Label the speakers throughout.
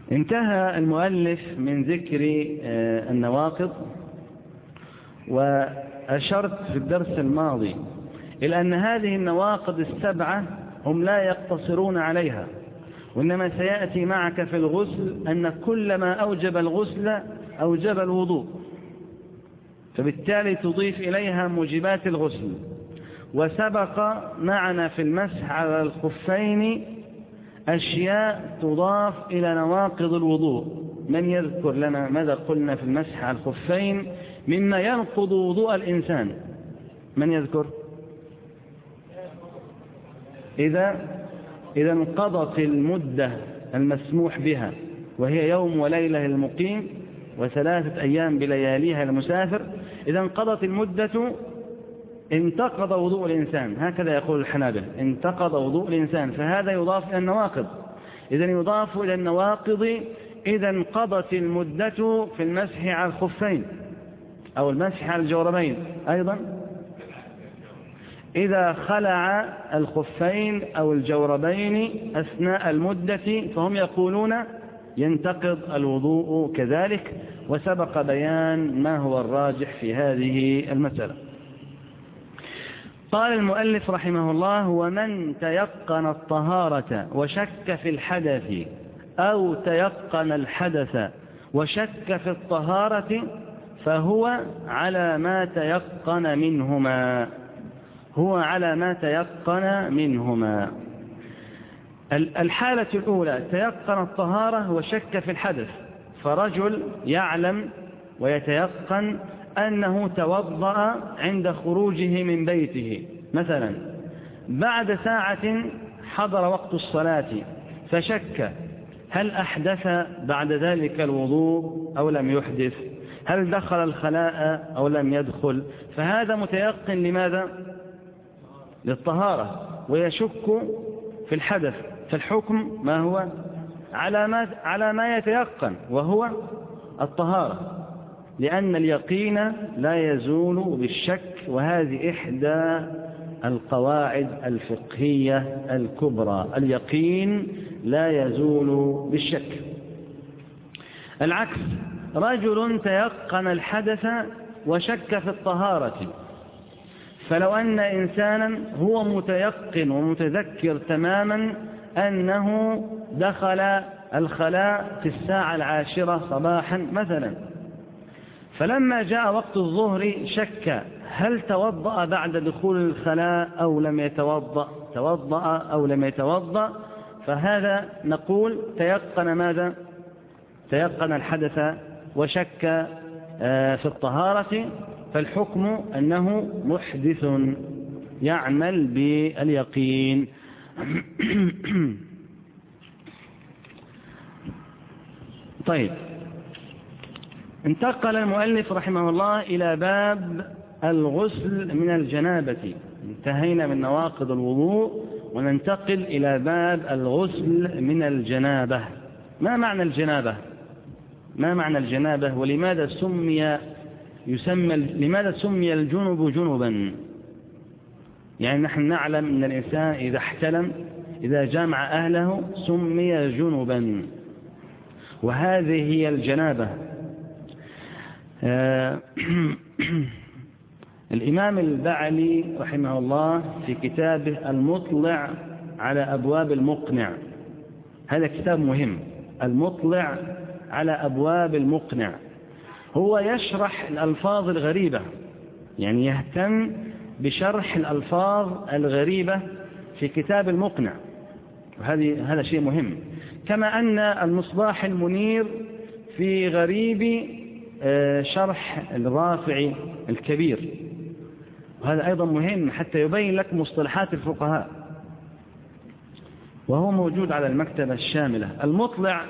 Speaker 1: انتهى المؤلف من ذكر النواقض، وأشرت في الدرس الماضي إلى أن هذه النواقض السبعة هم لا يقتصرون عليها، وإنما سيأتي معك في الغسل أن كل ما أوجب الغسل أوجب الوضوء، فبالتالي تضيف إليها موجبات الغسل. وسبق معنا في المسح على الخفين أشياء تضاف إلى نواقض الوضوء. من يذكر لنا ماذا قلنا في المسح على الخفين مما ينقض وضوء الإنسان؟ من يذكر؟ إذا انقضت المدة المسموح بها، وهي يوم وليلة للمقيم وثلاثة أيام بلياليها للمسافر، إذا انقضت المدة انتقض وضوء الإنسان، هكذا يقول الحنابلة، انتقض وضوء الإنسان، فهذا يضاف إلى النواقض. إذا يضاف إلى النواقض إذا انقضت المدة في المسح على الخفين أو المسح على الجوربين. أيضا إذا خلع الخفين أو الجوربين أثناء المدة فهم يقولون ينتقض الوضوء كذلك، وسبق بيان ما هو الراجح في هذه المسألة. قال المؤلف رحمه الله: ومن تيقن الطهارة وشك في الحدث أو تيقن الحدث وشك في الطهارة فهو على ما تيقن منهما. هو على ما تيقن منهما. الحالة الأولى تيقن الطهارة وشك في الحدث، فرجل يعلم ويتيقن أنه توضأ عند خروجه من بيته مثلا، بعد ساعة حضر وقت الصلاة فشك هل أحدث بعد ذلك الوضوء أو لم يحدث، هل دخل الخلاء أو لم يدخل، فهذا متيقن لماذا؟ للطهارة، ويشك في الحدث، فالحكم ما هو؟ على ما يتيقن وهو الطهارة، لأن اليقين لا يزول بالشك، وهذه إحدى القواعد الفقهية الكبرى، اليقين لا يزول بالشك. العكس، رجل تيقن الحدث وشك في الطهارة، فلو أن إنسانا هو متيقن ومتذكر تماما أنه دخل الخلاء في الساعة 10 صباحا مثلا، فلما جاء وقت الظهر شك هل توضأ بعد دخول الخلاء أو لم يتوضأ، توضأ أو لم يتوضأ، فهذا نقول تيقن ماذا؟ تيقن الحدث وشك في الطهارة، فالحكم أنه محدث يعمل باليقين. طيب، انتقل المؤلف رحمه الله إلى باب الغسل من الجنابة. انتهينا من نواقض الوضوء وننتقل إلى باب الغسل من الجنابة. ما معنى الجنابة؟ ما معنى الجنابة؟ ولماذا لماذا سمي الجنب جنبا؟ يعني نحن نعلم أن الإنسان إذا احتلم، إذا جامع أهله سمي جنبا، وهذه هي الجنابة. الإمام البعلي رحمه الله في كتابه المطلع على أبواب المقنع، هذا كتاب مهم، المطلع على أبواب المقنع، هو يشرح الألفاظ الغريبة، يعني يهتم بشرح الألفاظ الغريبة في كتاب المقنع، هذا شيء مهم. كما أن المصباح المنير في غريب شرح الرافع الكبير، وهذا أيضا مهم حتى يبين لك مصطلحات الفقهاء، وهو موجود على المكتبة الشاملة. المطلع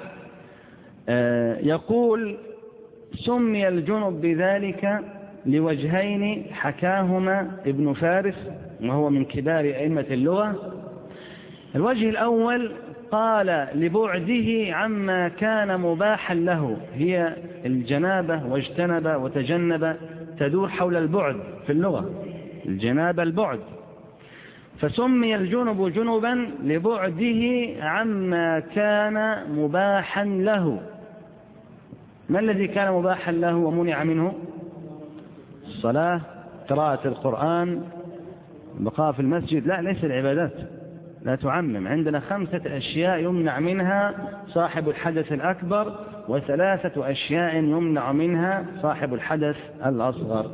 Speaker 1: يقول: سمي الجنب بذلك لوجهين حكاهما ابن فارس، وهو من كبار أئمة اللغة. الوجه الأول قال لبعده عما كان مباحا له، هي الجنابة، واجتنب وتجنب تدور حول البعد في اللغة، الجنابة البعد، فسمي الجنب جنبا لبعده عما كان مباحا له. ما الذي كان مباحا له ومنع منه؟ الصلاة، قراءة القرآن، البقاء في المسجد. لا، ليس العبادات، لا تعمم. عندنا 5 أشياء يمنع منها صاحب الحدث الأكبر، و3 أشياء يمنع منها صاحب الحدث الأصغر.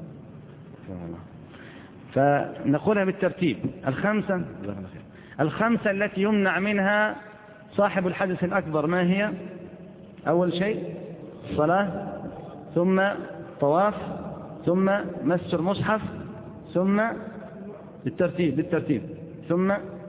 Speaker 1: فنقولها بالترتيب. الخمسة التي يمنع منها صاحب الحدث الأكبر ما هي؟ أول شيء الصلاة، ثم طواف، ثم مس المصحف، ثم بالترتيب ثم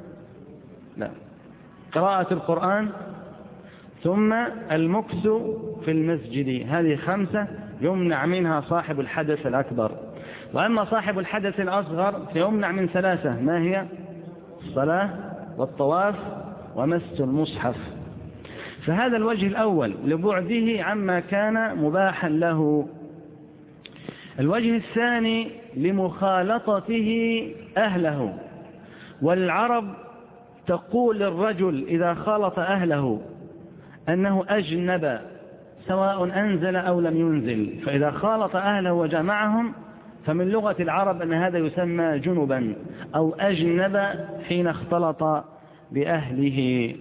Speaker 1: قراءة القرآن، ثم المكث في المسجد. هذه 5 يمنع منها صاحب الحدث الأكبر. وأما صاحب الحدث الأصغر فيمنع من 3. ما هي؟ الصلاة والطواف ومس المصحف. فهذا الوجه الأول لبعده عما كان مباحا له. الوجه الثاني لمخالطته أهله. والعرب تقول للرجل إذا خالط أهله أنه أجنب، سواء أنزل أو لم ينزل. فإذا خالط أهله وجمعهم فمن لغة العرب أن هذا يسمى جنبا أو أجنب حين اختلط بأهله.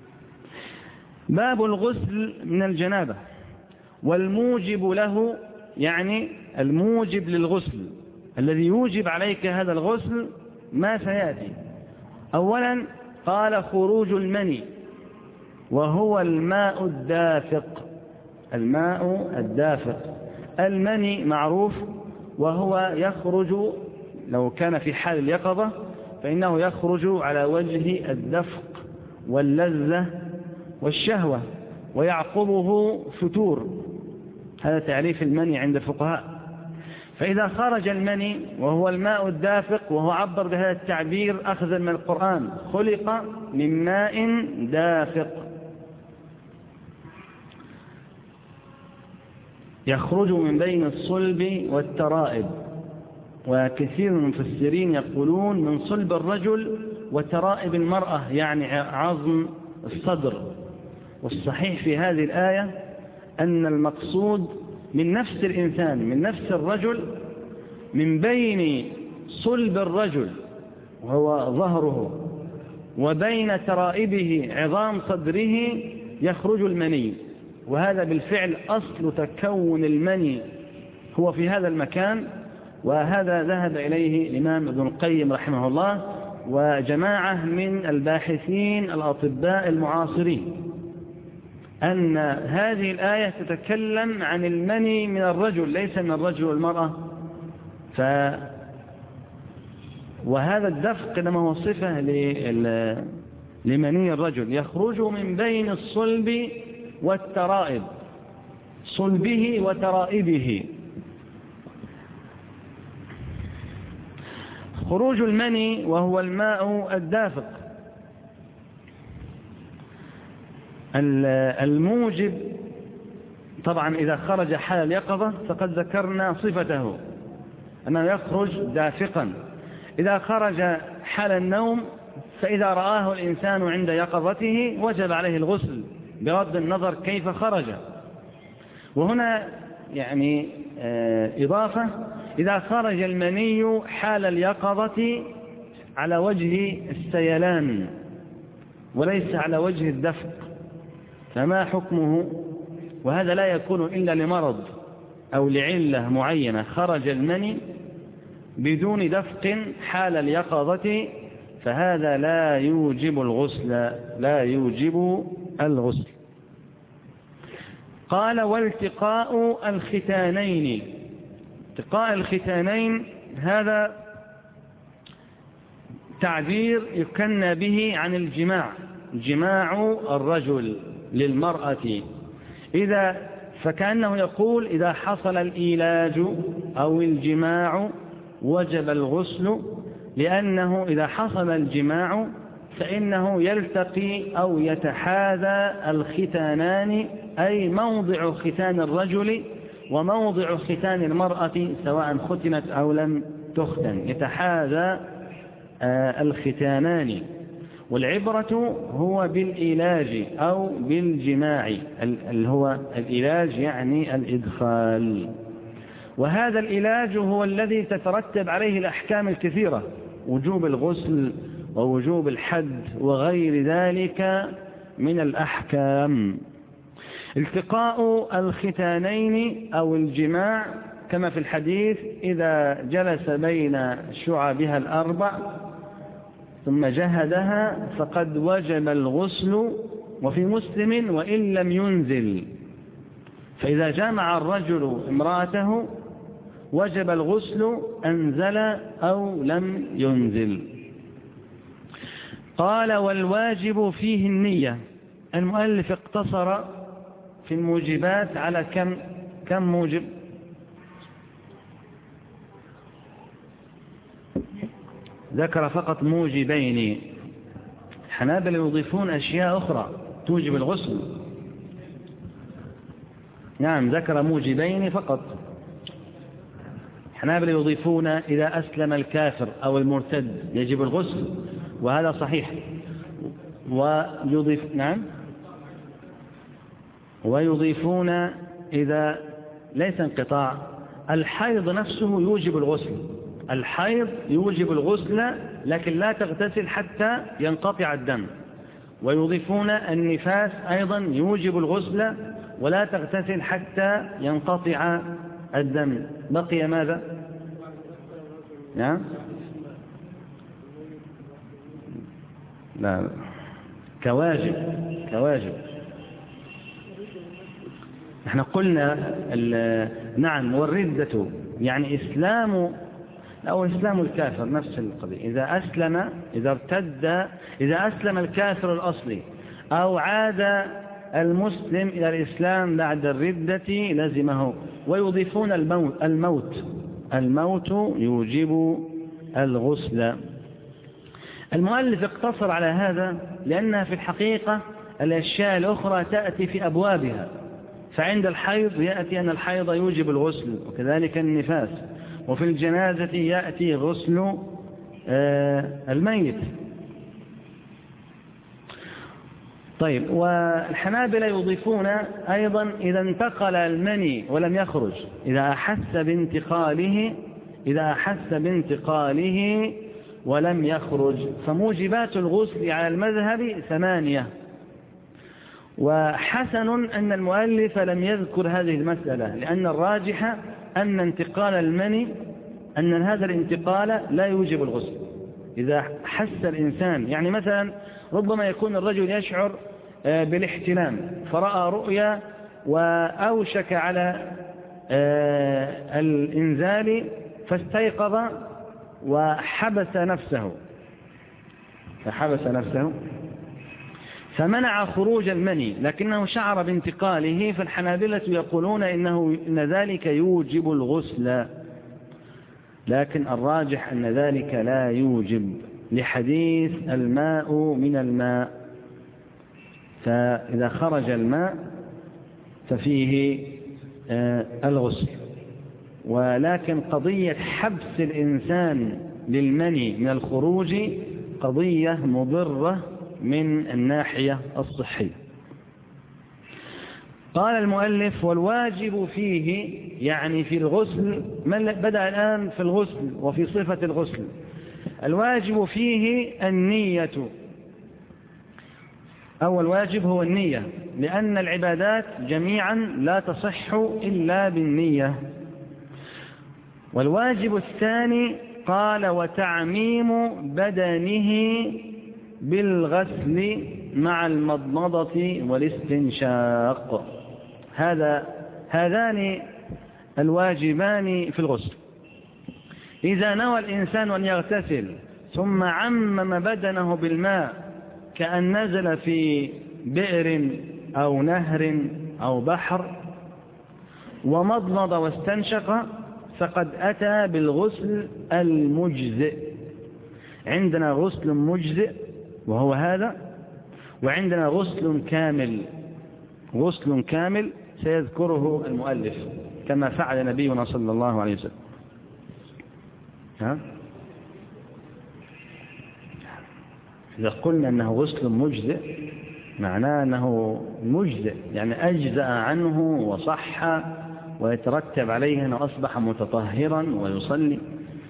Speaker 1: باب الغسل من الجنابة. والموجب له، يعني الموجب للغسل الذي يوجب عليك هذا الغسل ما سيأتي. أولا قال خروج المني، وهو الماء الدافق. الماء الدافق، المني معروف، وهو يخرج لو كان في حال اليقظة فإنه يخرج على وجه الدفق واللذة والشهوة، ويعقبه فتور. هذا تعريف المني عند الفقهاء. فإذا خرج المني وهو الماء الدافق، وهو عبر بهذا التعبير أخذا من القرآن، خلق من ماء دافق، يخرج من بين الصلب والترائب. وكثير من المفسرين يقولون من صلب الرجل وترائب المرأة، يعني عظم الصدر. والصحيح في هذه الآية أن المقصود من نفس الإنسان، من نفس الرجل، من بين صلب الرجل وهو ظهره وبين ترائبه عظام صدره يخرج المني. وهذا بالفعل أصل تكون المني هو في هذا المكان. وهذا ذهب إليه الإمام ابن القيم رحمه الله وجماعة من الباحثين الأطباء المعاصرين، أن هذه الآية تتكلم عن المني من الرجل، ليس من الرجل والمرأة. وهذا الدفق إنما هو صفة لمني الرجل، يخرج من بين الصلب والترائب، صلبه وترائبه. خروج المني وهو الماء الدافق. الموجب طبعا إذا خرج حال اليقظة فقد ذكرنا صفته أنه يخرج دافقا. إذا خرج حال النوم فإذا رآه الإنسان عند يقظته وجب عليه الغسل بغض النظر كيف خرج. وهنا يعني إضافة، إذا خرج المني حال اليقظة على وجه السيلان وليس على وجه الدفق فما حكمه؟ وهذا لا يكون إلا لمرض أو لعلة معينة. خرج المني بدون دفق حال اليقظة فهذا لا يوجب الغسل، لا يوجب الغسل. قال والتقاء الختانين. التقاء الختانين هذا تعبير يكنى به عن الجماع، جماع الرجل للمرأة. فكأنه يقول إذا حصل الإيلاج أو الجماع وجب الغسل، لأنه إذا حصل الجماع فإنه يلتقي أو يتحاذى الختانان، أي موضع ختان الرجل وموضع ختان المرأة سواء ختنت أو لم تختن، يتحاذى الختانان. والعبرة هو بالإيلاج أو بالجماع، اللي هو الإيلاج يعني الإدخال. وهذا العلاج هو الذي تترتب عليه الأحكام الكثيرة، وجوب الغسل ووجوب الحد وغير ذلك من الأحكام. التقاء الختانين أو الجماع كما في الحديث: إذا جلس بين شعبها الأربع ثم جهدها فقد وجب الغسل. وفي مسلم: وإن لم ينزل. فإذا جامع الرجل امرأته وجب الغسل أنزل أو لم ينزل. قال: والواجب فيه النية. المؤلف اقتصر في الموجبات على كم موجب؟ ذكر فقط موجبين. الحنابلة يضيفون أشياء أخرى توجب الغسل. نعم، ذكر موجبين فقط. الحنابلة يضيفون: إذا أسلم الكافر أو المرتد يجب الغسل، وهذا صحيح. ويضيفون إذا ليس انقطاع، الحيض نفسه يوجب الغسل. الحيض يوجب الغسل لكن لا تغتسل حتى ينقطع الدم. ويضيفون النفاس أيضا يوجب الغسل ولا تغتسل حتى ينقطع الدم. بقي ماذا؟ نعم؟ لا، كواجب. احنا قلنا نعم. والردة يعني إسلام الكافر، نفس القضية. إذا ارتد، إذا أسلم الكافر الأصلي أو عاد المسلم إلى الإسلام بعد الردة لزمه. ويضيفون الموت يوجب الغسل. المؤلف اقتصر على هذا لأنها في الحقيقة الأشياء الأخرى تأتي في أبوابها. فعند الحيض يأتي أن الحيض يوجب الغسل، وكذلك النفاس. وفي الجنازة يأتي غسل الميت. طيب، والحنابلة يضيفون أيضا: إذا انتقل المني ولم يخرج، إذا أحس بانتقاله ولم يخرج. فموجبات الغسل على المذهب 8. وحسن أن المؤلف لم يذكر هذه المسألة، لأن الراجح أن انتقال المني، أن هذا الانتقال لا يوجب الغسل. إذا حس الإنسان، يعني مثلا ربما يكون الرجل يشعر بالاحتلام فرأى رؤيا وأوشك على الإنزال فاستيقظ وحبس نفسه فمنع خروج المني، لكنه شعر بانتقاله. فالحنابلة يقولون إن ذلك يوجب الغسل، لكن الراجح أن ذلك لا يوجب، لحديث الماء من الماء. فإذا خرج الماء ففيه الغسل. ولكن قضية حبس الإنسان للمني من الخروج قضية مضرة من الناحية الصحية. قال المؤلف: والواجب فيه، يعني في الغسل. بدأ الآن في الغسل وفي صفة الغسل. الواجب فيه النية. أول واجب هو النية، لأن العبادات جميعا لا تصح إلا بالنية. والواجب الثاني قال: وتعميم بدنه بالغسل مع المضمضة والاستنشاق. هذان الواجبان في الغسل. إذا نوى الإنسان أن يغتسل ثم عمم بدنه بالماء، كأن نزل في بئر أو نهر أو بحر، ومضمض واستنشق، فقد أتى بالغسل المجزئ. عندنا غسل مجزئ وهو هذا، وعندنا غسل كامل سيذكره المؤلف كما فعل نبينا صلى الله عليه وسلم. إذا قلنا أنه غسل مجزئ معناه أنه مجزئ، يعني أجزأ عنه وصح ويترتب عليه أنه أصبح متطهرا ويصلي.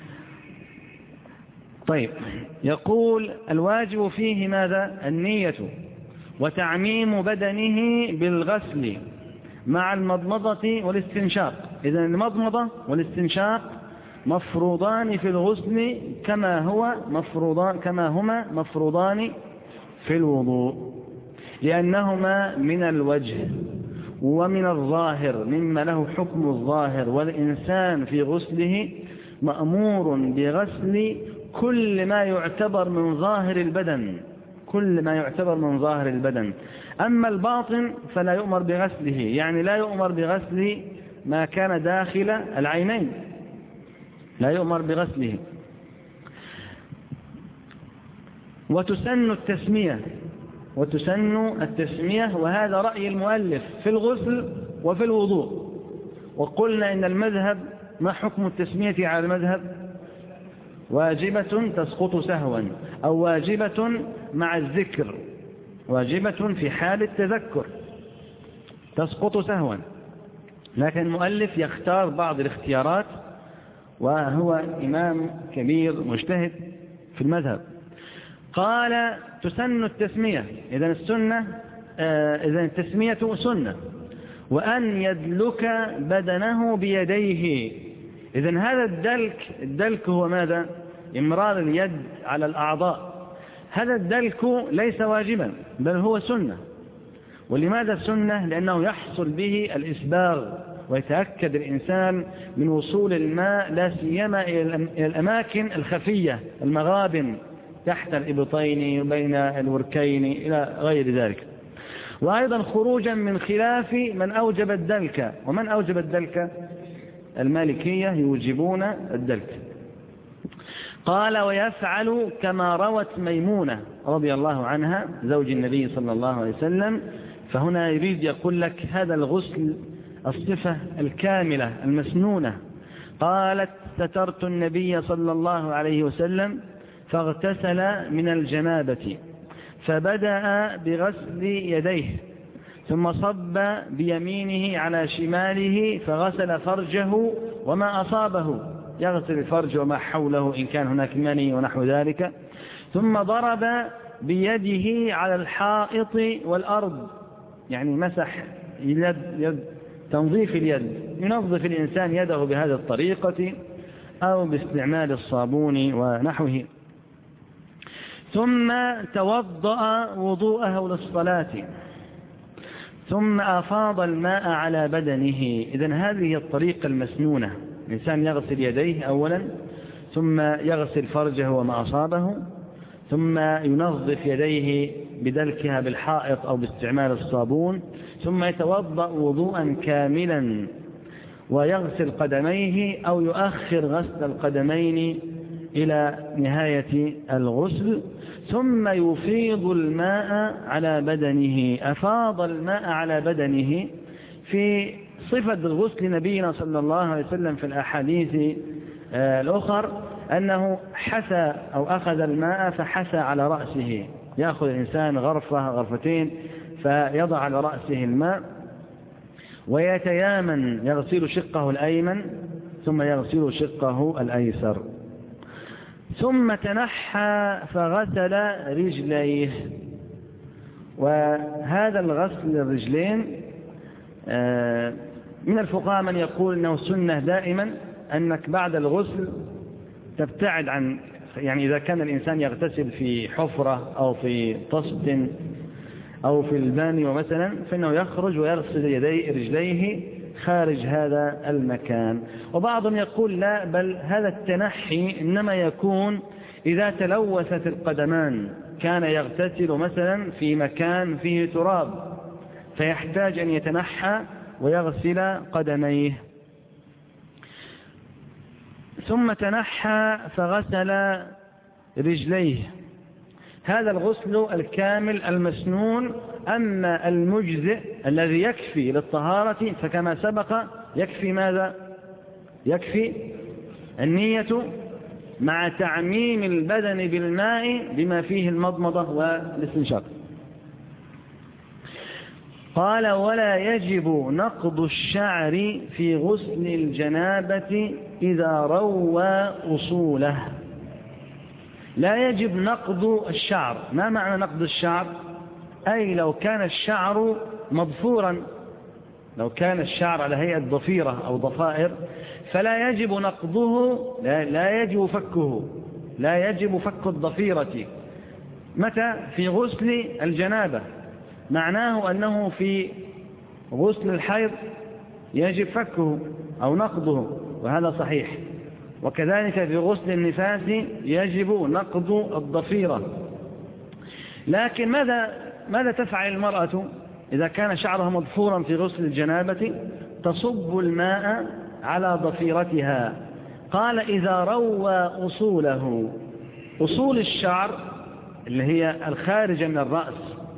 Speaker 1: طيب، يقول الواجب فيه ماذا؟ النية وتعميم بدنه بالغسل مع المضمضة والاستنشاق. إذن المضمضة والاستنشاق مفروضان في الغسل كما هما مفروضان في الوضوء، لأنهما من الوجه ومن الظاهر مما له حكم الظاهر، والإنسان في غسله مأمور بغسل كل ما يعتبر من ظاهر البدن، أما الباطن فلا يؤمر بغسله، يعني لا يؤمر بغسل ما كان داخل العينين، لا يؤمر بغسله. وتسن التسمية، وهذا رأي المؤلف في الغسل وفي الوضوء. وقلنا إن المذهب، ما حكم التسمية على المذهب؟ واجبة تسقط سهوا، أو واجبة مع الذكر، واجبة في حال التذكر تسقط سهوا. لكن المؤلف يختار بعض الاختيارات، وهو إمام كبير مجتهد في المذهب. قال تسن التسمية، إذن التسمية سنة، وأن يدلك بدنه بيديه. إذن هذا الدلك هو ماذا؟ إمرار اليد على الأعضاء. هذا الدلك ليس واجبا بل هو سنة. ولماذا سنة؟ لأنه يحصل به الإسباغ، ويتأكد الإنسان من وصول الماء لا سيما إلى الأماكن الخفية، المغابن تحت الإبطين وبين الوركين إلى غير ذلك. وأيضا خروجا من خلاف من أوجب الدلك. ومن أوجب الدلك؟ المالكية يوجبون الدلك. قال ويفعل كما روت ميمونة رضي الله عنها زوج النبي صلى الله عليه وسلم. فهنا يريد يقول لك هذا الغسل الصفة الكاملة المسنونة. قالت سترت النبي صلى الله عليه وسلم فاغتسل من الجنابة، فبدأ بغسل يديه، ثم صب بيمينه على شماله فغسل فرجه وما أصابه، يغسل الفرج وما حوله إن كان هناك مني ونحو ذلك، ثم ضرب بيده على الحائط والأرض، يعني مسح يد تنظيف اليد، ينظف الإنسان يده بهذه الطريقة أو باستعمال الصابون ونحوه. ثم توضأ وضوءه للصلاة، ثم أفاض الماء على بدنه. إذن هذه الطريقة المسنونة، الإنسان يغسل يديه أولا، ثم يغسل فرجه وما أصابه، ثم ينظف يديه بدلكها بالحائط أو باستعمال الصابون، ثم يتوضأ وضوءا كاملا ويغسل قدميه أو يؤخر غسل القدمين إلى نهاية الغسل، ثم يفيض الماء على بدنه. أفاض الماء على بدنه في صفة الغسل نبينا صلى الله عليه وسلم في الأحاديث الأخر أنه حثى أو أخذ الماء فحثى على رأسه، يأخذ الإنسان غرفة غرفتين فيضع على رأسه الماء ويتيامن، يغسل شقه الأيمن ثم يغسل شقه الأيسر، ثم تنحى فغسل رجليه. وهذا الغسل الرجلين من الفقهاء من يقول أنه سنة دائما، أنك بعد الغسل تبتعد عن، يعني إذا كان الإنسان يغتسل في حفرة أو في طست أو في البانيو مثلا، فإنه يخرج ويغسل رجليه خارج هذا المكان. وبعضهم يقول لا، بل هذا التنحي إنما يكون إذا تلوثت القدمان، كان يغتسل مثلا في مكان فيه تراب فيحتاج أن يتنحى ويغسل قدميه. ثم تنحى فغسل رجليه. هذا الغسل الكامل المسنون. أما المجزئ الذي يكفي للطهارة فكما سبق يكفي ماذا؟ يكفي النية مع تعميم البدن بالماء بما فيه المضمضة والاستنشاق. قال ولا يجب نقض الشعر في غسل الجنابة إذا روى أصوله. لا يجب نقض الشعر. ما معنى نقض الشعر؟ أي لو كان الشعر مضفورا، لو كان الشعر على هيئة ضفيرة أو ضفائر فلا يجب نقضه، لا يجب فكه، لا يجب فك الضفيرة. متى؟ في غسل الجنابة. معناه أنه في غسل الحيض يجب فكه أو نقضه، وهذا صحيح. وكذلك في غسل النفاس يجب نقض الضفيرة. لكن ماذا تفعل المرأة إذا كان شعرها مضفورا في غسل الجنابة؟ تصب الماء على ضفيرتها. قال إذا روى أصوله، أصول الشعر اللي هي الخارجة من الرأس،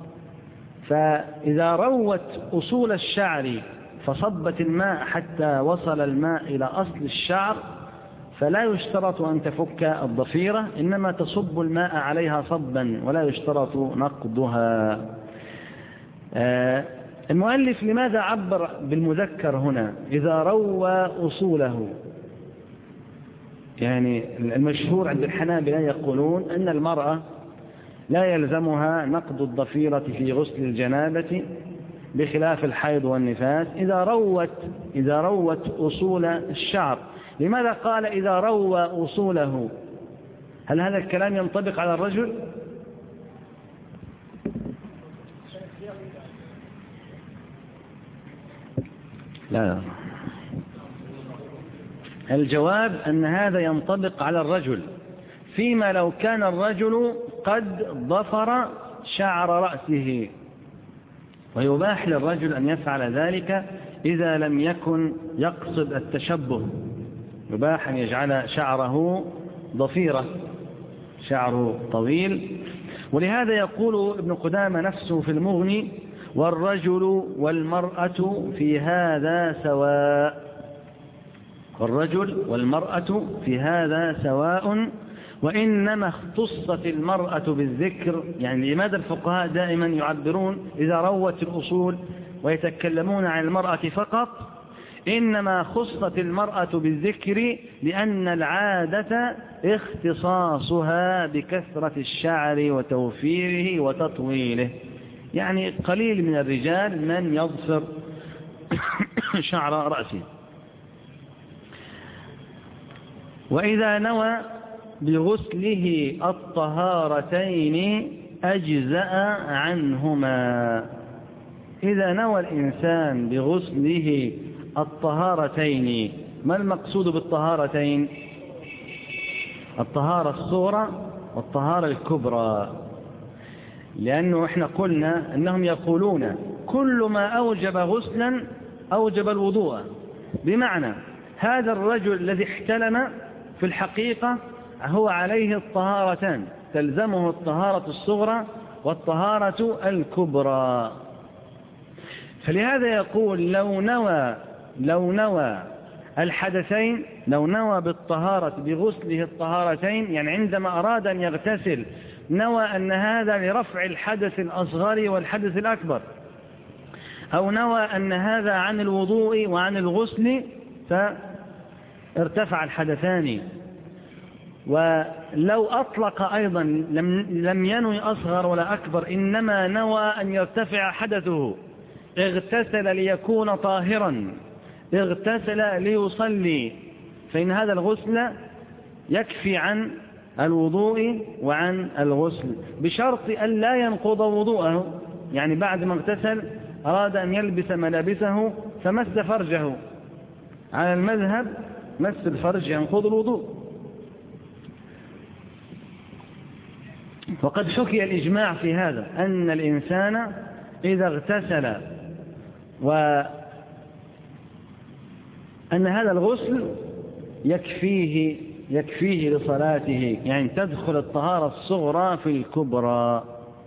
Speaker 1: فإذا روت أصول الشعر فصبت الماء حتى وصل الماء إلى أصل الشعر فلا يشترط أن تفك الضفيرة، إنما تصب الماء عليها صبا ولا يشترط نقضها. المؤلف لماذا عبر بالمذكر هنا؟ إذا روى أصوله، يعني المشهور عند الحنابلة يقولون أن المرأة لا يلزمها نقض الضفيرة في غسل الجنابة بخلاف الحيض والنفاس إذا روت أصول الشعر. لماذا قال إذا روى أصوله؟ هل هذا الكلام ينطبق على الرجل؟ لا. الجواب أن هذا ينطبق على الرجل فيما لو كان الرجل قد ضفر شعر رأسه، ويباح للرجل أن يفعل ذلك إذا لم يكن يقصد التشبه. يباح أن يجعل شعره ضفيرة، شعره طويل. ولهذا يقول ابن قدامة نفسه في المغني والرجل والمرأة في هذا سواء، والرجل والمرأة في هذا سواء، وإنما اختصت المرأة بالذكر. يعني لماذا الفقهاء دائما يعبرون إذا روت الأصول ويتكلمون عن المرأة فقط؟ إنما خصت المرأة بالذكر لأن العادة اختصاصها بكثرة الشعر وتوفيره وتطويله. يعني قليل من الرجال من يضفر شعر رأسه. وإذا نوى بغسله الطهارتين أجزأ عنهما. إذا نوى الإنسان بغسله الطهارتين، ما المقصود بالطهارتين؟ الطهارة الصغرى والطهارة الكبرى، لأنه إحنا قلنا أنهم يقولون كل ما أوجب غسلا أوجب الوضوء. بمعنى هذا الرجل الذي احتلم في الحقيقة هو عليه الطهارتان، تلزمه الطهارة الصغرى والطهارة الكبرى. فلهذا يقول لو نوى الحدثين، لو نوى بالطهارة بغسله الطهارتين، يعني عندما أراد أن يغتسل نوى أن هذا لرفع الحدث الأصغر والحدث الأكبر، أو نوى أن هذا عن الوضوء وعن الغسل فارتفع الحدثان. ولو أطلق أيضا لم ينوي أصغر ولا أكبر، إنما نوى أن يرتفع حدثه، اغتسل ليكون طاهرا، اغتسل ليصلي، فإن هذا الغسل يكفي عن الوضوء وعن الغسل، بشرط أن لا ينقض وضوءه. يعني بعد ما اغتسل أراد أن يلبس ملابسه فمس فرجه، على المذهب مس الفرج ينقض الوضوء. وقد حكي الإجماع في هذا، أن الإنسان إذا اغتسل وأن هذا الغسل يكفيه لصلاته، يعني تدخل الطهارة الصغرى في الكبرى.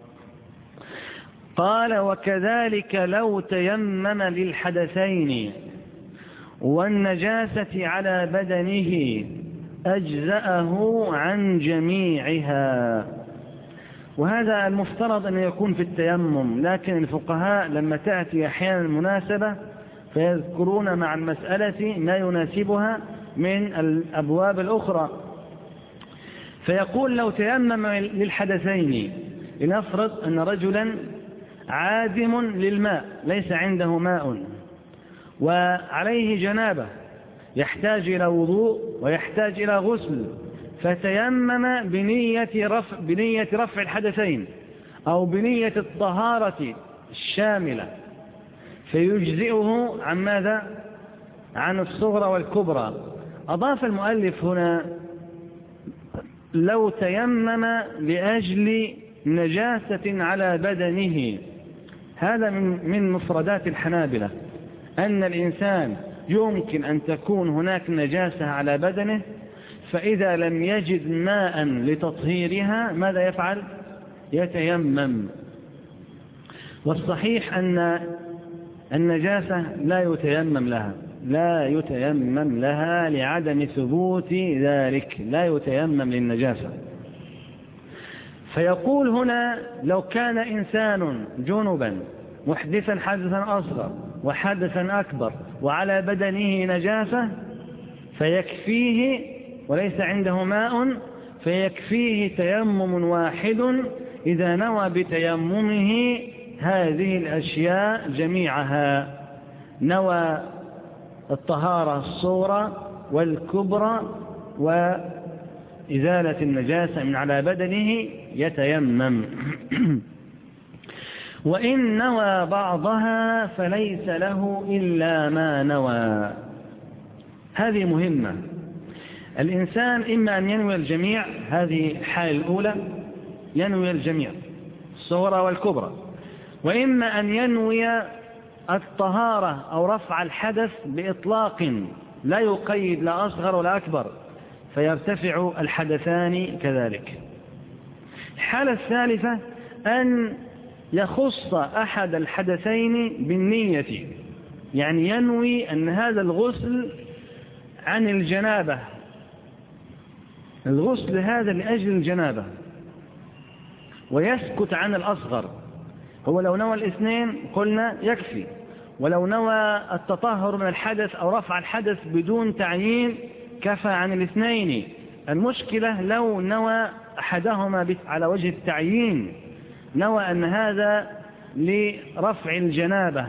Speaker 1: قال وكذلك لو تيمم للحدثين والنجاسة على بدنه أجزأه عن جميعها. وهذا المفترض أن يكون في التيمم، لكن الفقهاء لما تأتي أحيانا المناسبة فيذكرون مع المسألة ما يناسبها من الأبواب الأخرى. فيقول لو تيمم للحدثين، لنفرض أن رجلا عازم للماء ليس عنده ماء وعليه جنابة يحتاج إلى وضوء ويحتاج إلى غسل، فتيمم بنية رفع الحدثين أو بنية الطهارة الشاملة، فيجزئه عن ماذا؟ عن الصغرى والكبرى. أضاف المؤلف هنا لو تيمم لأجل نجاسة على بدنه. هذا من مفردات الحنابلة، أن الإنسان يمكن أن تكون هناك نجاسة على بدنه، فإذا لم يجد ماء لتطهيرها ماذا يفعل؟ يتيمم. والصحيح أن النجاسة لا يتيمم لها لعدم ثبوت ذلك، لا يتيمم للنجاسة. فيقول هنا لو كان إنسان جنبا محدثا حدثا أصغر وحدثا أكبر وعلى بدنه نجاسة فيكفيه، وليس عنده ماء، فيكفيه تيمم واحد إذا نوى بتيممه هذه الأشياء جميعها، نوى الطهارة الصغرى والكبرى وإزالة النجاسة من على بدنه يتيمم. وإن نوى بعضها فليس له إلا ما نوى. هذه مهمة. الإنسان إما أن ينوي الجميع، هذه الحالة الأولى، ينوي الجميع الصغرى والكبرى، وإما أن ينوي الطهارة أو رفع الحدث بإطلاق لا يقيد لا أصغر ولا أكبر، فيرتفع الحدثان كذلك. الحالة الثالثة أن يخص أحد الحدثين بالنية، يعني ينوي أن هذا الغسل عن الجنابة، الغسل هذا لأجل الجنابة، ويسكت عن الأصغر. هو لو نوى الاثنين قلنا يكفي، ولو نوى التطهر من الحدث أو رفع الحدث بدون تعيين كفى عن الاثنين. المشكلة لو نوى أحدهما على وجه التعيين، نوى أن هذا لرفع الجنابة،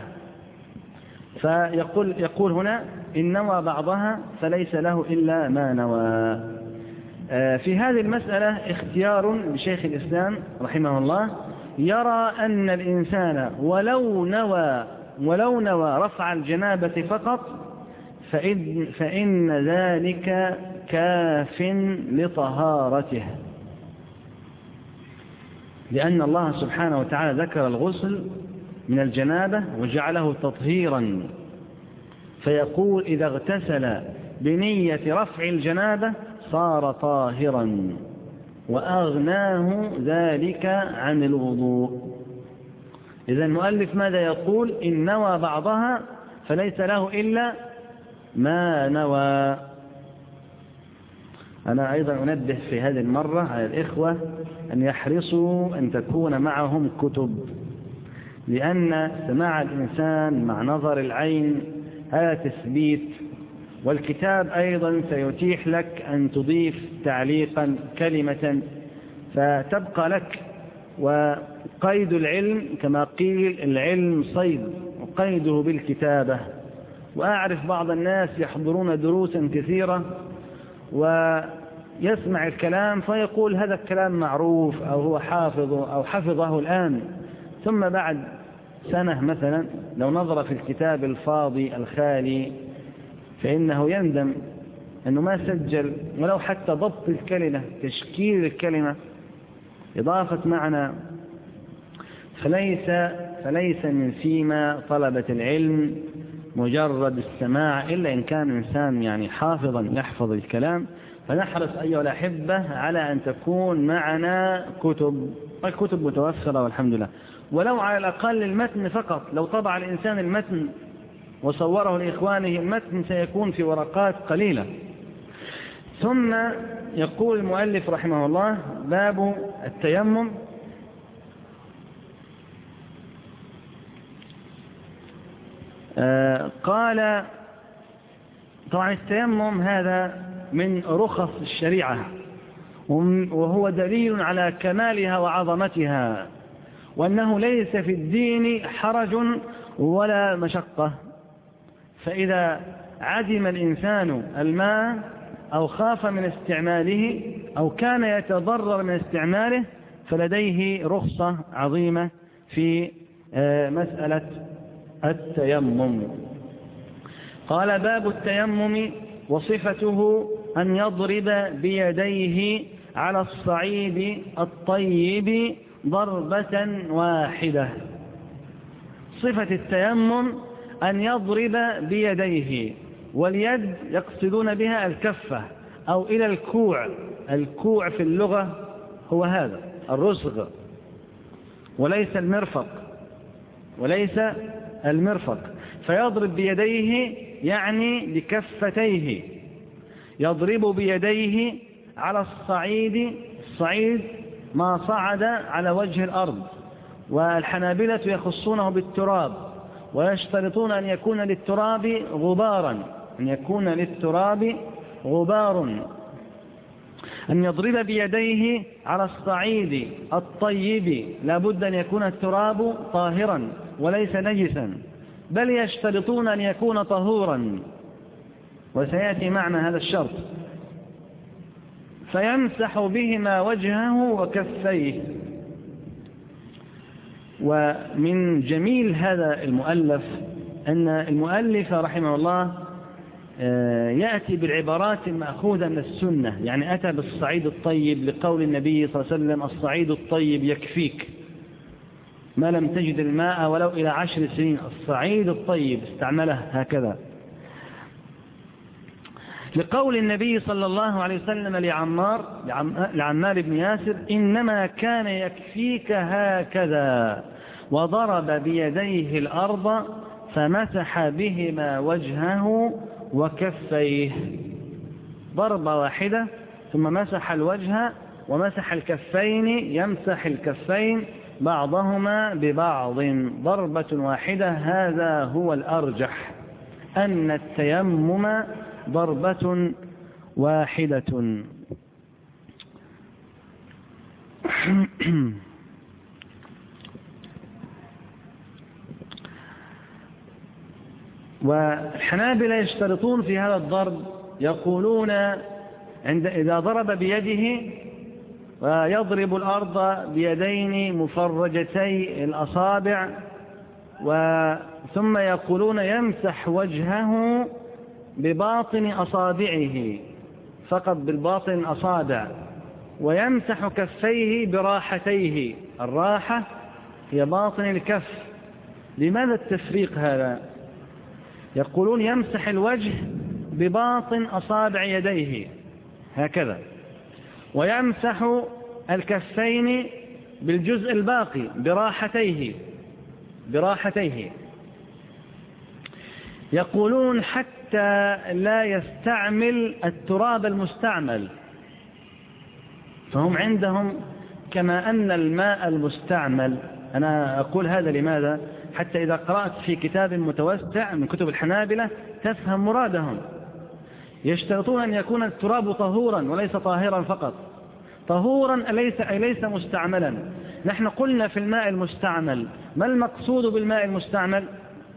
Speaker 1: فيقول هنا إن نوى بعضها فليس له إلا ما نوى. في هذه المسألة اختيار لشيخ الإسلام رحمه الله، يرى أن الإنسان ولو نوى رفع الجنابة فقط فإن ذلك كاف لطهارته، لأن الله سبحانه وتعالى ذكر الغسل من الجنابة وجعله تطهيرا، فيقول إذا اغتسل بنية رفع الجنابة صار طاهرا وأغناه ذلك عن الوضوء. إذا المؤلف ماذا يقول؟ إن نوى بعضها فليس له إلا ما نوى. أنا أيضا أنبه في هذه المرة على الإخوة أن يحرصوا أن تكون معهم كتب، لأن سماع الإنسان مع نظر العين هذا تثبيت، والكتاب أيضا سيتيح لك أن تضيف تعليقا كلمة فتبقى لك. وقيد العلم كما قيل العلم صيد، وقيده بالكتابة. وأعرف بعض الناس يحضرون دروسا كثيرة ويسمع الكلام فيقول هذا الكلام معروف أو هو حافظه أو حفظه الآن، ثم بعد سنة مثلا لو نظر في الكتاب الفاضي الخالي فإنه يندم أنه ما سجل ولو حتى ضبط الكلمة، تشكيل الكلمة، إضافة معنى. فليس من سيما طلبة العلم مجرد السماع، إلا إن كان إنسان يعني حافظا يحفظ الكلام. فنحرص أيها الأحبة على أن تكون معنا كتب، الكتب متوفرة والحمد لله، ولو على الأقل المتن فقط. لو طبع الإنسان المتن وصوره لإخوانه، المتن سيكون في ورقات قليلة. ثم يقول المؤلف رحمه الله: باب التيمم. قال: طبعا التيمم هذا من رخص الشريعة، وهو دليل على كمالها وعظمتها، وأنه ليس في الدين حرج ولا مشقة. فإذا عدم الإنسان الماء أو خاف من استعماله أو كان يتضرر من استعماله فلديه رخصة عظيمة في مسألة التيمم. قال: باب التيمم وصفته أن يضرب بيديه على الصعيد الطيب ضربة واحدة. صفة التيمم أن يضرب بيديه، واليد يقصدون بها الكفة أو إلى الكوع. الكوع في اللغة هو هذا الرسغ وليس المرفق. فيضرب بيديه يعني بكفتيه، يضرب بيديه على الصعيد ما صعد على وجه الأرض، والحنابلة يخصونه بالتراب، ويشترطون أن يكون للتراب غبار، أن يضرب بيديه على الصعيد الطيب، لا بد أن يكون التراب طاهرا وليس نجسا، بل يشترطون أن يكون طهورا، وسيأتي معنى هذا الشرط. فيمسح بهما وجهه وكفيه. ومن جميل هذا المؤلف أن المؤلف رحمه الله يأتي بالعبارات المأخوذة من السنة، يعني أتى بالصعيد الطيب لقول النبي صلى الله عليه وسلم: الصعيد الطيب يكفيك ما لم تجد الماء ولو إلى 10 سنين. الصعيد الطيب استعمله هكذا. لقول النبي صلى الله عليه وسلم لعمار بن ياسر: إنما كان يكفيك هكذا، وضرب بيديه الأرض فمسح بهما وجهه وكفيه. ضربة واحدة ثم مسح الوجه ومسح الكفين، يمسح الكفين بعضهما ببعض ضربة واحدة. هذا هو الأرجح، أن التيمم ضربة واحدة. والحنابلة يشترطون في هذا الضرب، يقولون إذا ضرب بيده ويضرب الأرض بيدين مفرجتي الأصابع، ثم يقولون يمسح وجهه بباطن أصابعه، فقط بالباطن الأصابع، ويمسح كفيه براحتيه. الراحة هي باطن الكف. لماذا التفريق هذا؟ يقولون يمسح الوجه بباطن أصابع يديه هكذا، ويمسح الكفين بالجزء الباقي براحتيه. يقولون حتى لا يستعمل التراب المستعمل. فهم عندهم كما أن الماء المستعمل، أنا أقول هذا لماذا؟ حتى إذا قرأت في كتاب متوسع من كتب الحنابلة تفهم مرادهم. يشترطون أن يكون التراب طهورا وليس طاهرا فقط. طهورا ليس مستعملا. نحن قلنا في الماء المستعمل، ما المقصود بالماء المستعمل؟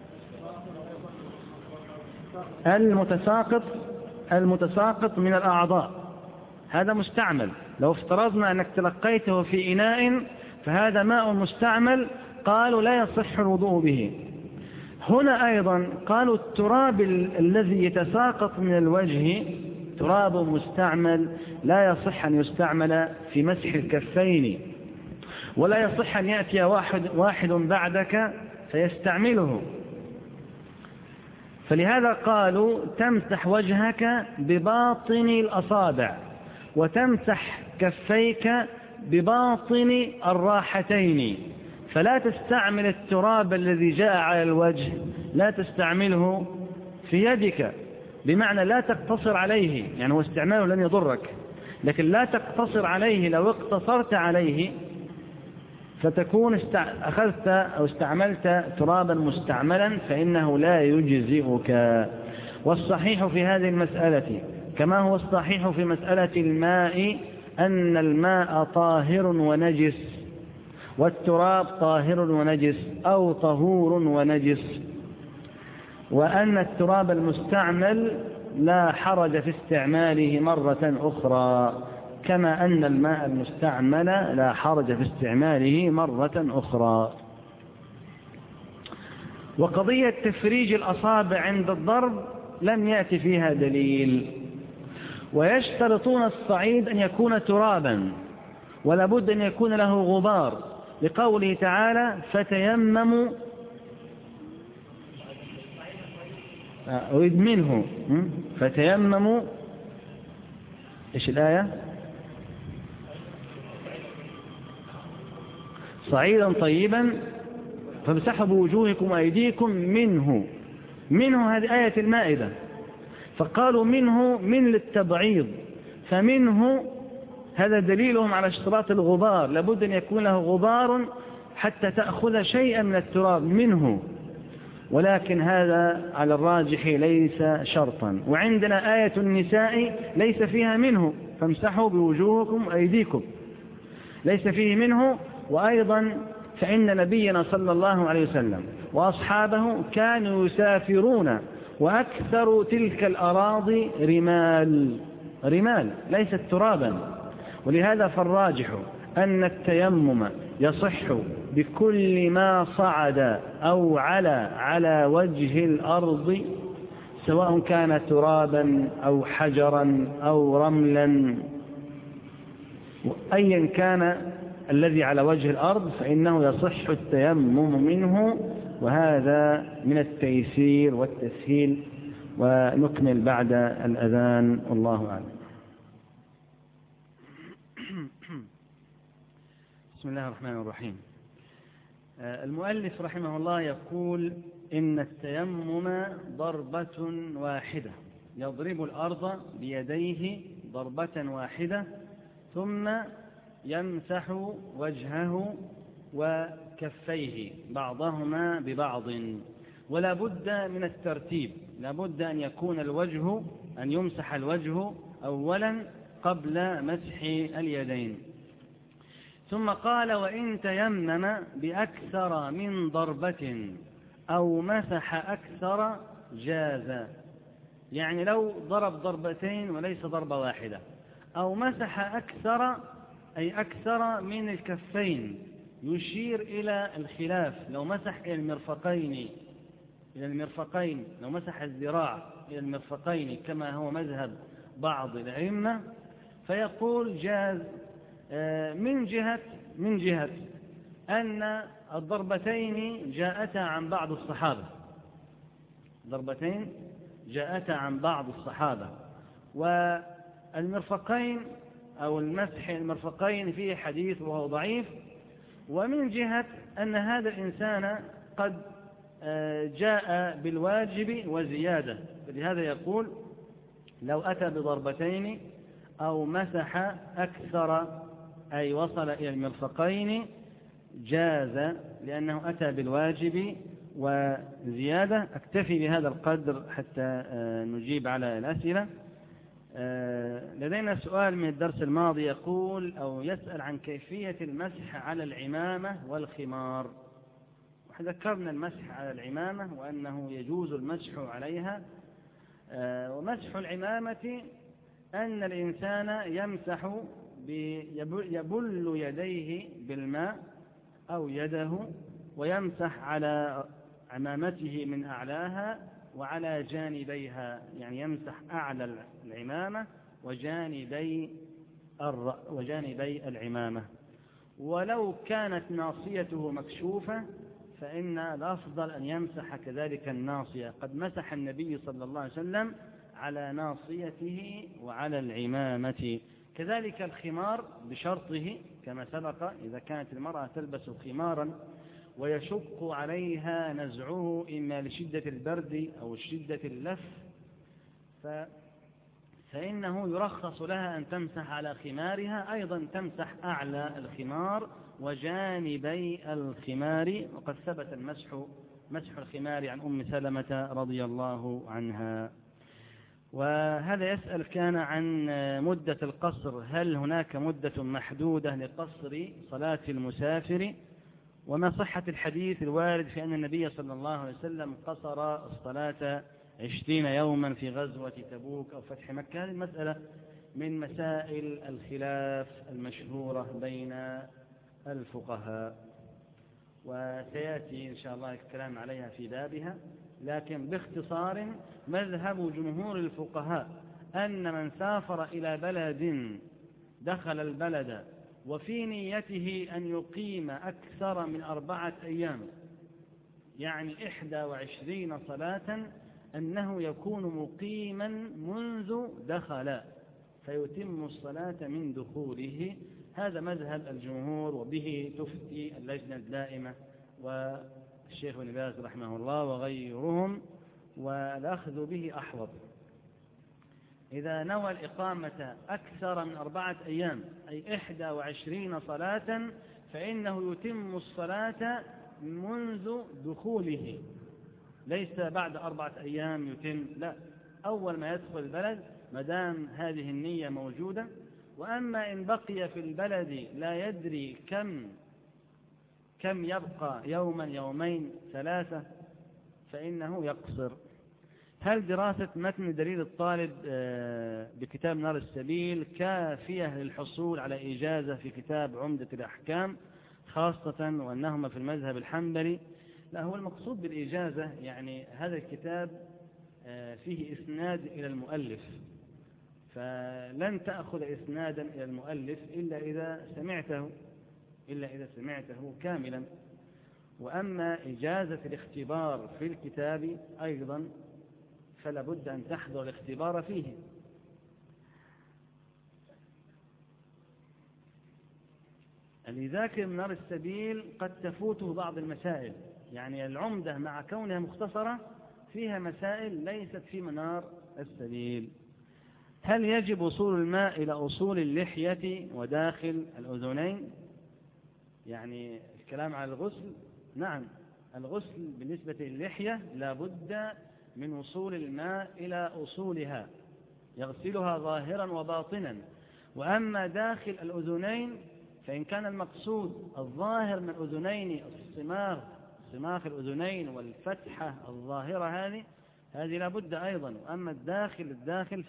Speaker 1: المتساقط من الأعضاء، هذا مستعمل. لو افترضنا أنك تلقيته في إناء فهذا ماء مستعمل، قالوا لا يصح الوضوء به. هنا أيضا قالوا التراب الذي يتساقط من الوجه تراب مستعمل، لا يصح أن يستعمل في مسح الكفين، ولا يصح أن يأتي واحد بعدك فيستعمله. فلهذا قالوا تمسح وجهك بباطن الأصابع، وتمسح كفيك بباطن الراحتين، فلا تستعمل التراب الذي جاء على الوجه، لا تستعمله في يدك، بمعنى لا تقتصر عليه، يعني هو استعماله لن يضرك، لكن لا تقتصر عليه. لو اقتصرت عليه فتكون أخذت أو استعملت ترابا مستعملا فإنه لا يجزئك. والصحيح في هذه المسألة كما هو الصحيح في مسألة الماء أن الماء طاهر ونجس، والتراب طاهر ونجس أو طهور ونجس، وأن التراب المستعمل لا حرج في استعماله مرة أخرى، كما أن الماء المستعمل لا حرج في استعماله مرة أخرى. وقضية تفريج الأصابع عند الضرب لم يأتي فيها دليل، ويشترطون الصعيد أن يكون ترابا ولا بد أن يكون له غبار، لقوله تعالى فتيمموا أريد منه فتيمموا إيش الآية؟ صعيدا طيبا فامسحوا بوجوهكم وأيديكم منه هذه آية المائدة، فقالوا منه من للتبعيض، فمنه هذا دليلهم على اشتراط الغبار، لابد أن يكون له غبار حتى تأخذ شيئا من التراب منه، ولكن هذا على الراجح ليس شرطا. وعندنا آية النساء ليس فيها منه فامسحوا بوجوهكم وأيديكم، ليس فيه منه. وأيضا فإن نبينا صلى الله عليه وسلم وأصحابه كانوا يسافرون وأكثر تلك الأراضي رمال ليست ترابا، ولهذا فالراجح أن التيمم يصح بكل ما صعد أو على وجه الأرض، سواء كان ترابا أو حجرا أو رملا، أيا كان الذي على وجه الأرض فإنه يصح التيمم منه، وهذا من التيسير والتسهيل. ونكمل بعد الأذان والله أعلم. بسم الله الرحمن الرحيم. المؤلف رحمه الله يقول إن التيمم ضربة واحدة، يضرب الأرض بيديه ضربة واحدة ثم يمسح وجهه وكفيه بعضهما ببعض، ولا بد من الترتيب، لا بد أن يكون الوجه، أن يمسح الوجه أولا قبل مسح اليدين. ثم قال وإن تيمم بأكثر من ضربة أو مسح أكثر جاز، يعني لو ضرب ضربتين وليس ضربة واحدة، أو مسح أكثر أي أكثر من الكفين، يشير إلى الخلاف، لو مسح إلى المرفقين، لو مسح الذراع إلى المرفقين كما هو مذهب بعض الأئمة فيقول جاز، من جهة أن الضربتين جاءتا عن بعض الصحابة، ضربتين جاءتا عن بعض الصحابة، والمرفقين أو المسح المرفقين فيه حديث وهو ضعيف، ومن جهة أن هذا الإنسان قد جاء بالواجب وزيادة، فلهذا يقول لو أتى بضربتين أو مسح أكثر أي وصل إلى المرفقين جاز، لأنه أتى بالواجب وزيادة. أكتفي بهذا القدر حتى نجيب على الأسئلة. لدينا سؤال من الدرس الماضي يقول أو يسأل عن كيفية المسح على العمامة والخمار، وذكرنا المسح على العمامة وأنه يجوز المسح عليها. ومسح العمامة أن الإنسان يمسح يبل يديه بالماء أو يده، ويمسح على عمامته من أعلاها وعلى جانبيها، يعني يمسح أعلى العمامة وجانبي العمامة. ولو كانت ناصيته مكشوفة فإن الأفضل أن يمسح كذلك الناصية، قد مسح النبي صلى الله عليه وسلم على ناصيته وعلى العمامة. كذلك الخمار بشرطه كما سبق، إذا كانت المرأة تلبس خمارا ويشق عليها نزعه إما لشدة البرد أو شدة اللف فإنه يرخص لها أن تمسح على خمارها، أيضا تمسح أعلى الخمار وجانبي الخمار، وقد ثبت مسح الخمار عن أم سلمة رضي الله عنها. وهذا يسأل كان عن مدة القصر، هل هناك مدة محدودة لقصر صلاة المسافر؟ وما صحة الحديث الوارد في أن النبي صلى الله عليه وسلم قصر الصلاة 20 يوما في غزوة تبوك أو فتح مكة؟ هذه المسألة من مسائل الخلاف المشهورة بين الفقهاء، وسيأتي إن شاء الله الكلام عليها في بابها، لكن باختصار مذهب جمهور الفقهاء أن من سافر إلى بلد دخل البلد وفي نيته أن يقيم أكثر من 4 أيام، يعني 21 صلاة، أنه يكون مقيما منذ دخل فيتم الصلاة من دخوله. هذا مذهب الجمهور، وبه تفتي اللجنة الدائمة والشيخ ابن باز رحمه الله وغيرهم، والأخذ به أحوط. إذا نوى الإقامة أكثر من 4 أيام أي 21 صلاة فإنه يتم الصلاة منذ دخوله، ليس بعد 4 أيام يتم، لا، أول ما يدخل البلد مدام هذه النية موجودة. وأما إن بقي في البلد لا يدري كم يبقى، يوما يومين 3، فإنه يقصر. هل دراسة متن دليل الطالب بكتاب نار السبيل كافية للحصول على إجازة في كتاب عمدة الأحكام، خاصة وأنهما في المذهب الحنبلي؟ لا، هو المقصود بالإجازة يعني هذا الكتاب فيه إسناد إلى المؤلف، فلن تأخذ إسنادا إلى المؤلف إلا إذا سمعته كاملا. وأما إجازة الاختبار في الكتاب أيضا فلا بد أن تحضر الاختبار فيه. اللي يذاكر من نار السبيل قد تفوته بعض المسائل، يعني العمدة مع كونها مختصرة فيها مسائل ليست في منار السبيل. هل يجب وصول الماء إلى أصول اللحية وداخل الأذنين؟ يعني الكلام على الغسل، نعم، الغسل بالنسبة للحية لا بد من وصول الماء إلى أصولها، يغسلها ظاهرا وباطنا. وأما داخل الأذنين فإن كان المقصود الظاهر من الأذنين صماخ الأذنين والفتحة الظاهرة هذه لا بد أيضا. وأما الداخل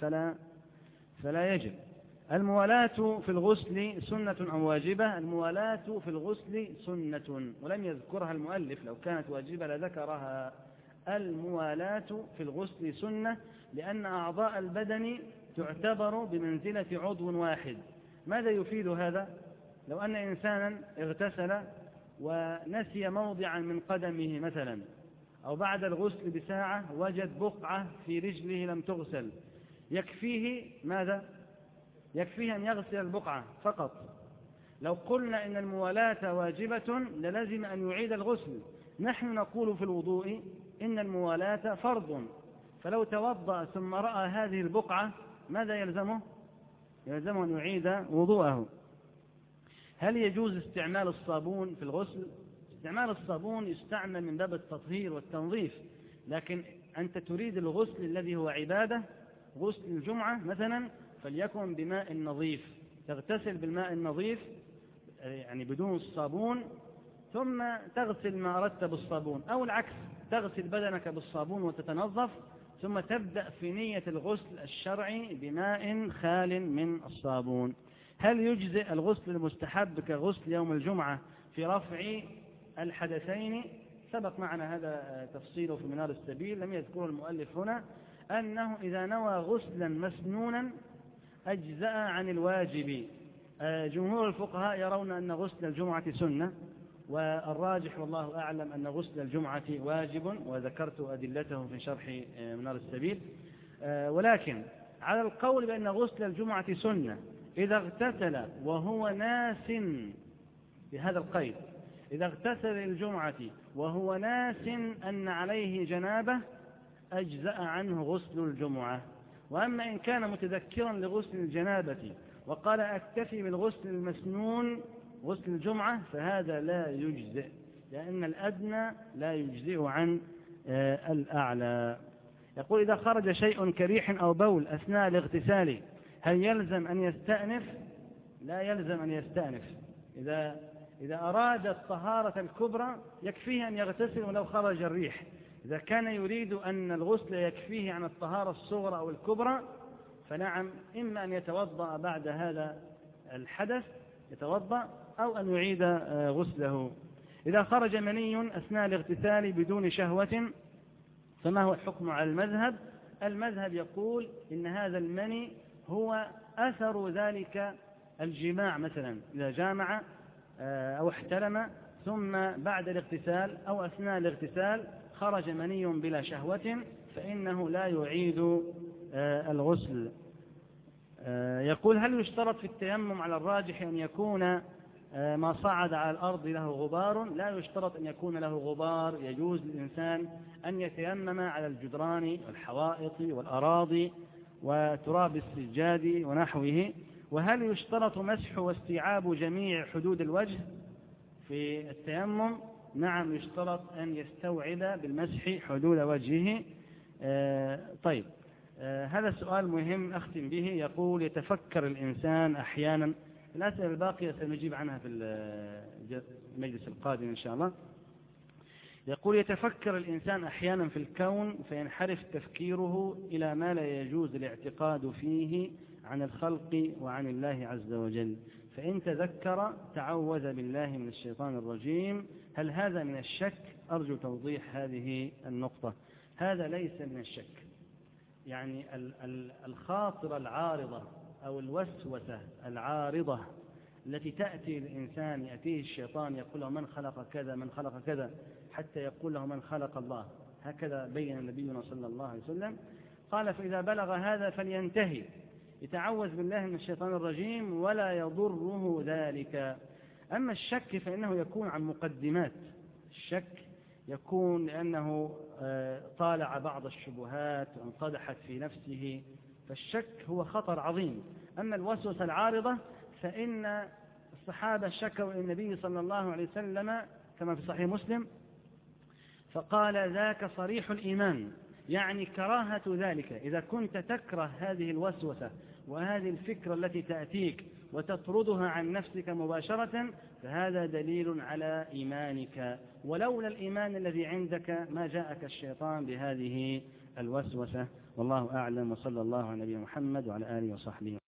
Speaker 1: فلا يجب. الموالاة في الغسل سنة أو واجبة؟ الموالاة في الغسل سنة، ولم يذكرها المؤلف، لو كانت واجبة لذكرها. الموالاة في الغسل سنة لأن أعضاء البدن تعتبر بمنزلة عضو واحد. ماذا يفيد هذا؟ لو أن إنسانا اغتسل ونسي موضعا من قدمه مثلا، أو بعد الغسل بساعة وجد بقعة في رجله لم تغسل، يكفيه ماذا؟ يكفيه أن يغسل البقعة فقط. لو قلنا إن الموالاة واجبة للزم أن يعيد الغسل. نحن نقول في الوضوء إن الموالاة فرض، فلو توضأ ثم رأى هذه البقعة ماذا يلزمه؟ يلزمه أن يعيد وضوءه. هل يجوز استعمال الصابون في الغسل؟ استعمال الصابون يستعمل من باب التطهير والتنظيف، لكن أنت تريد الغسل الذي هو عبادة، غسل الجمعة مثلا، فليكن بماء نظيف، تغتسل بالماء النظيف يعني بدون الصابون، ثم تغسل ما أردت بالصابون، أو العكس، تغسل بدنك بالصابون وتتنظف، ثم تبدأ في نية الغسل الشرعي بماء خال من الصابون. هل يجزئ الغسل المستحب كغسل يوم الجمعة في رفع الحدثين؟ سبق معنا هذا تفصيله في منار السبيل، لم يذكره المؤلف هنا، أنه إذا نوى غسلا مسنونا أجزأ عن الواجب. جمهور الفقهاء يرون أن غسل الجمعة سنة، والراجح والله أعلم أن غسل الجمعة واجب، وذكرت أدلته في شرح منار السبيل. ولكن على القول بأن غسل الجمعة سنة إذا اغتسل وهو ناس، بهذا القيد، إذا اغتسل الجمعة وهو ناس أن عليه جنابة أجزأ عنه غسل الجمعة. وأما إن كان متذكرا لغسل الجنابة وقال أكتفي بالغسل المسنون غسل الجمعة فهذا لا يجزئ، لأن الأدنى لا يجزئ عن الأعلى. يقول إذا خرج شيء كريح أو بول أثناء الاغتسال هل يلزم أن يستأنف؟ لا يلزم أن يستأنف. إذا أراد الطهارة الكبرى يكفيه أن يغتسل ولو خرج الريح. إذا كان يريد أن الغسل يكفيه عن الطهارة الصغرى أو الكبرى فنعم، إما أن يتوضأ بعد هذا الحدث يتوضأ أو أن يعيد غسله. إذا خرج مني أثناء الاغتسال بدون شهوة فما هو الحكم على المذهب؟ المذهب يقول إن هذا المني هو أثر ذلك الجماع، مثلا إذا جامع أو احتلم ثم بعد الاغتسال أو أثناء الاغتسال خرج مني بلا شهوة فإنه لا يعيد الغسل. يقول هل يشترط في التيمم على الراجح أن يكون ما صعد على الأرض له غبار؟ لا يشترط أن يكون له غبار، يجوز للإنسان أن يتيمم على الجدران والحوائط والأراضي وتراب السجاد ونحوه. وهل يشترط مسح واستيعاب جميع حدود الوجه في التيمم؟ نعم يشترط أن يستوعب بالمسح حدود وجهه. طيب، هذا سؤال مهم أختم به. يقول يتفكر الإنسان أحيانا، الأسئلة الباقية سنجيب عنها في المجلس القادم إن شاء الله. يقول يتفكر الإنسان أحيانا في الكون فينحرف تفكيره إلى ما لا يجوز الاعتقاد فيه عن الخلق وعن الله عز وجل، فإن تذكر تعوذ بالله من الشيطان الرجيم. هل هذا من الشك؟ أرجو توضيح هذه النقطة. هذا ليس من الشك، يعني الخاطرة العارضة أو الوسوسة العارضة التي تأتي الإنسان، يأتيه الشيطان يقول له من خلق كذا من خلق كذا، حتى يقول له من خلق الله. هكذا بين نبينا صلى الله عليه وسلم، قال فإذا بلغ هذا فلينتهي، يتعوذ بالله من الشيطان الرجيم ولا يضره ذلك. أما الشك فإنه يكون عن مقدمات، الشك يكون لأنه طالع بعض الشبهات وانقدحت في نفسه، فالشك هو خطر عظيم. أما الوسوسة العارضة فإن الصحابة شكوا إلى النبي صلى الله عليه وسلم كما في صحيح مسلم فقال ذاك صريح الإيمان، يعني كراهة ذلك. إذا كنت تكره هذه الوسوسة وهذه الفكرة التي تأتيك وتطردها عن نفسك مباشرة فهذا دليل على إيمانك، ولولا الإيمان الذي عندك ما جاءك الشيطان بهذه الوسوسة. والله أعلم، وصلى الله على نبينا محمد وعلى آله وصحبه.